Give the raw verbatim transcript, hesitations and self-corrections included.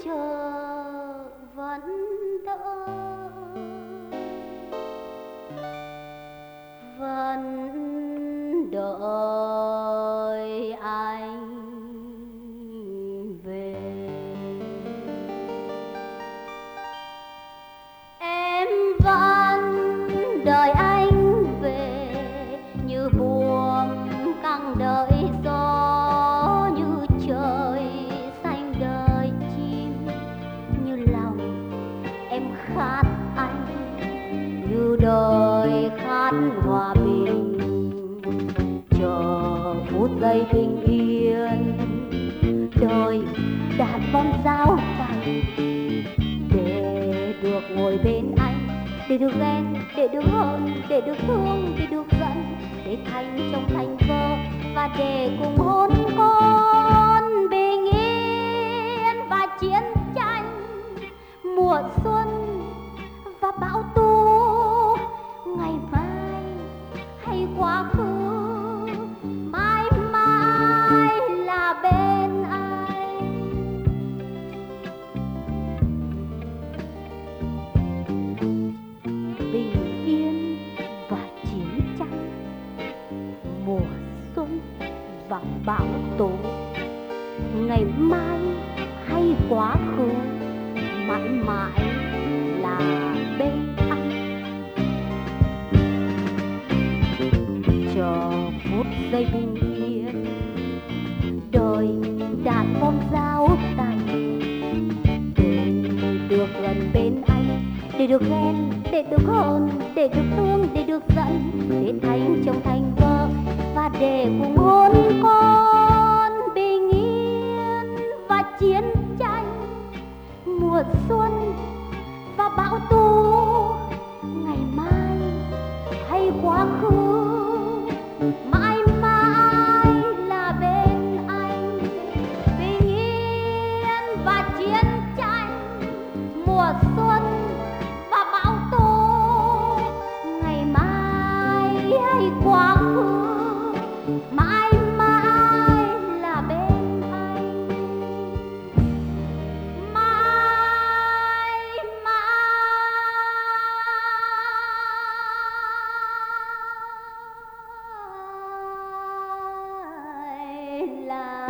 chờ vẫn đợi, vẫn đợi anh về. Em vẫn đợi anh về như buồm căng đợi gió, như trời xanh đợi chim, như lòng em khát anh, như đời khát hòa bình. Chờ phút giây bình yên, đời đạn bom giao tay để được ngồi bên anh, để được ghen, để được hôn, để được thương, để được giận, để thành trong thành vợ và để cùng hôn con bình yên và chiến tranh, mùa xuân và bão tố, ngày mai hay quá khứ, mãi mãi là bên anh. Bình yên và chiến tranh, mùa xuân và bão tố, ngày mai hay quá khứ, mãi mãi là bên anh. Chờ phút giây bình yên, đời đạn bom giao tay để được gần bên anh, để được ghen, để được hôn, để được thương, để được giận, để thành chồng thành vợ và để cùng hôn con bình yên và chiến tranh, mùa xuân và bão tố, ngày mai hay quá khứ, mãi mãi là bên anh. Bình yên và chiến tranh, mùa xuân và bão tố, ngày mai hay quá khứ, mãi mãi là bên anh. Mãi mãi là